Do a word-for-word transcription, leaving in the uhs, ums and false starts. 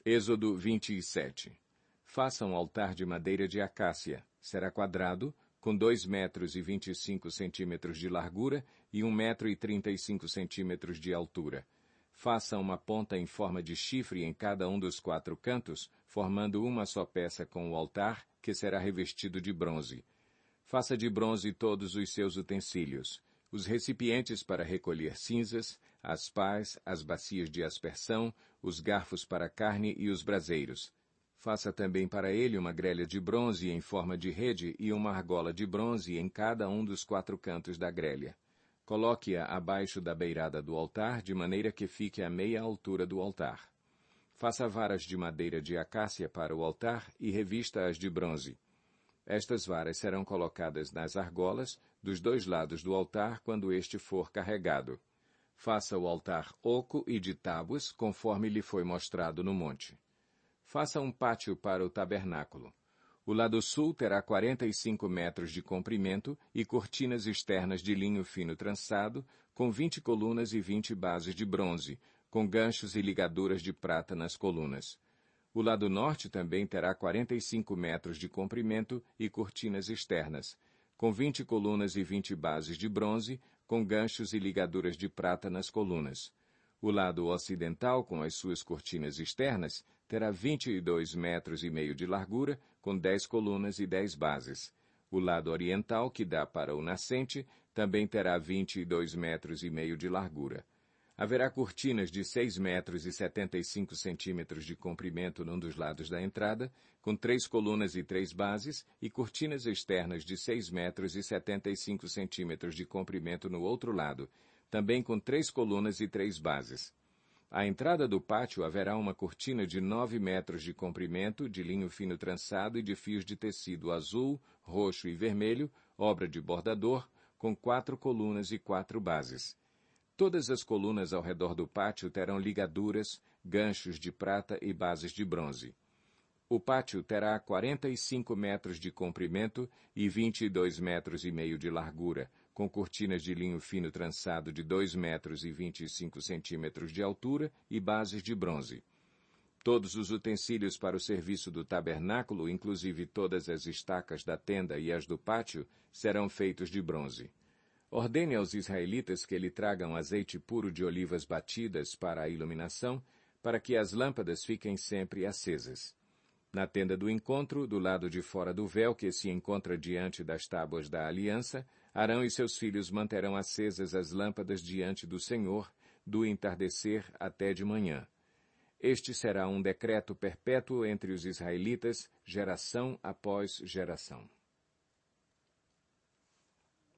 Êxodo vinte e sete. Faça um altar de madeira de acácia. Será quadrado, com dois metros e vinte e cinco centímetros de largura e um metro e trinta e cinco centímetros de altura. Faça uma ponta em forma de chifre em cada um dos quatro cantos, formando uma só peça com o altar, que será revestido de bronze. Faça de bronze todos os seus utensílios, os recipientes para recolher cinzas, as pás, as bacias de aspersão, os garfos para carne e os braseiros. Faça também para ele uma grelha de bronze em forma de rede e uma argola de bronze em cada um dos quatro cantos da grelha. Coloque-a abaixo da beirada do altar, de maneira que fique à meia altura do altar. Faça varas de madeira de acácia para o altar e revista-as de bronze. Estas varas serão colocadas nas argolas dos dois lados do altar quando este for carregado. Faça o altar oco e de tábuas, conforme lhe foi mostrado no monte. Faça um pátio para o tabernáculo. O lado sul terá quarenta e cinco metros de comprimento e cortinas externas de linho fino trançado, com vinte colunas e vinte bases de bronze, com ganchos e ligaduras de prata nas colunas. O lado norte também terá quarenta e cinco metros de comprimento e cortinas externas, com vinte colunas e vinte bases de bronze, com ganchos e ligaduras de prata nas colunas. O lado ocidental, com as suas cortinas externas, terá vinte e dois metros e meio de largura, com dez colunas e dez bases. O lado oriental, que dá para o nascente, também terá vinte e dois metros e meio de largura. Haverá cortinas de seis metros e setenta e cinco centímetros de comprimento num dos lados da entrada, com três colunas e três bases, e cortinas externas de seis metros e setenta e cinco centímetros de comprimento no outro lado, também com três colunas e três bases. À entrada do pátio haverá uma cortina de nove metros de comprimento, de linho fino trançado e de fios de tecido azul, roxo e vermelho, obra de bordador, com quatro colunas e quatro bases. Todas as colunas ao redor do pátio terão ligaduras, ganchos de prata e bases de bronze. O pátio terá quarenta e cinco metros de comprimento e vinte e dois metros e meio de largura, com cortinas de linho fino trançado de dois metros e vinte e cinco centímetros de altura e bases de bronze. Todos os utensílios para o serviço do tabernáculo, inclusive todas as estacas da tenda e as do pátio, serão feitos de bronze. Ordene aos israelitas que lhe tragam azeite puro de olivas batidas para a iluminação, para que as lâmpadas fiquem sempre acesas. Na tenda do encontro, do lado de fora do véu que se encontra diante das tábuas da aliança, Arão e seus filhos manterão acesas as lâmpadas diante do Senhor, do entardecer até de manhã. Este será um decreto perpétuo entre os israelitas, geração após geração.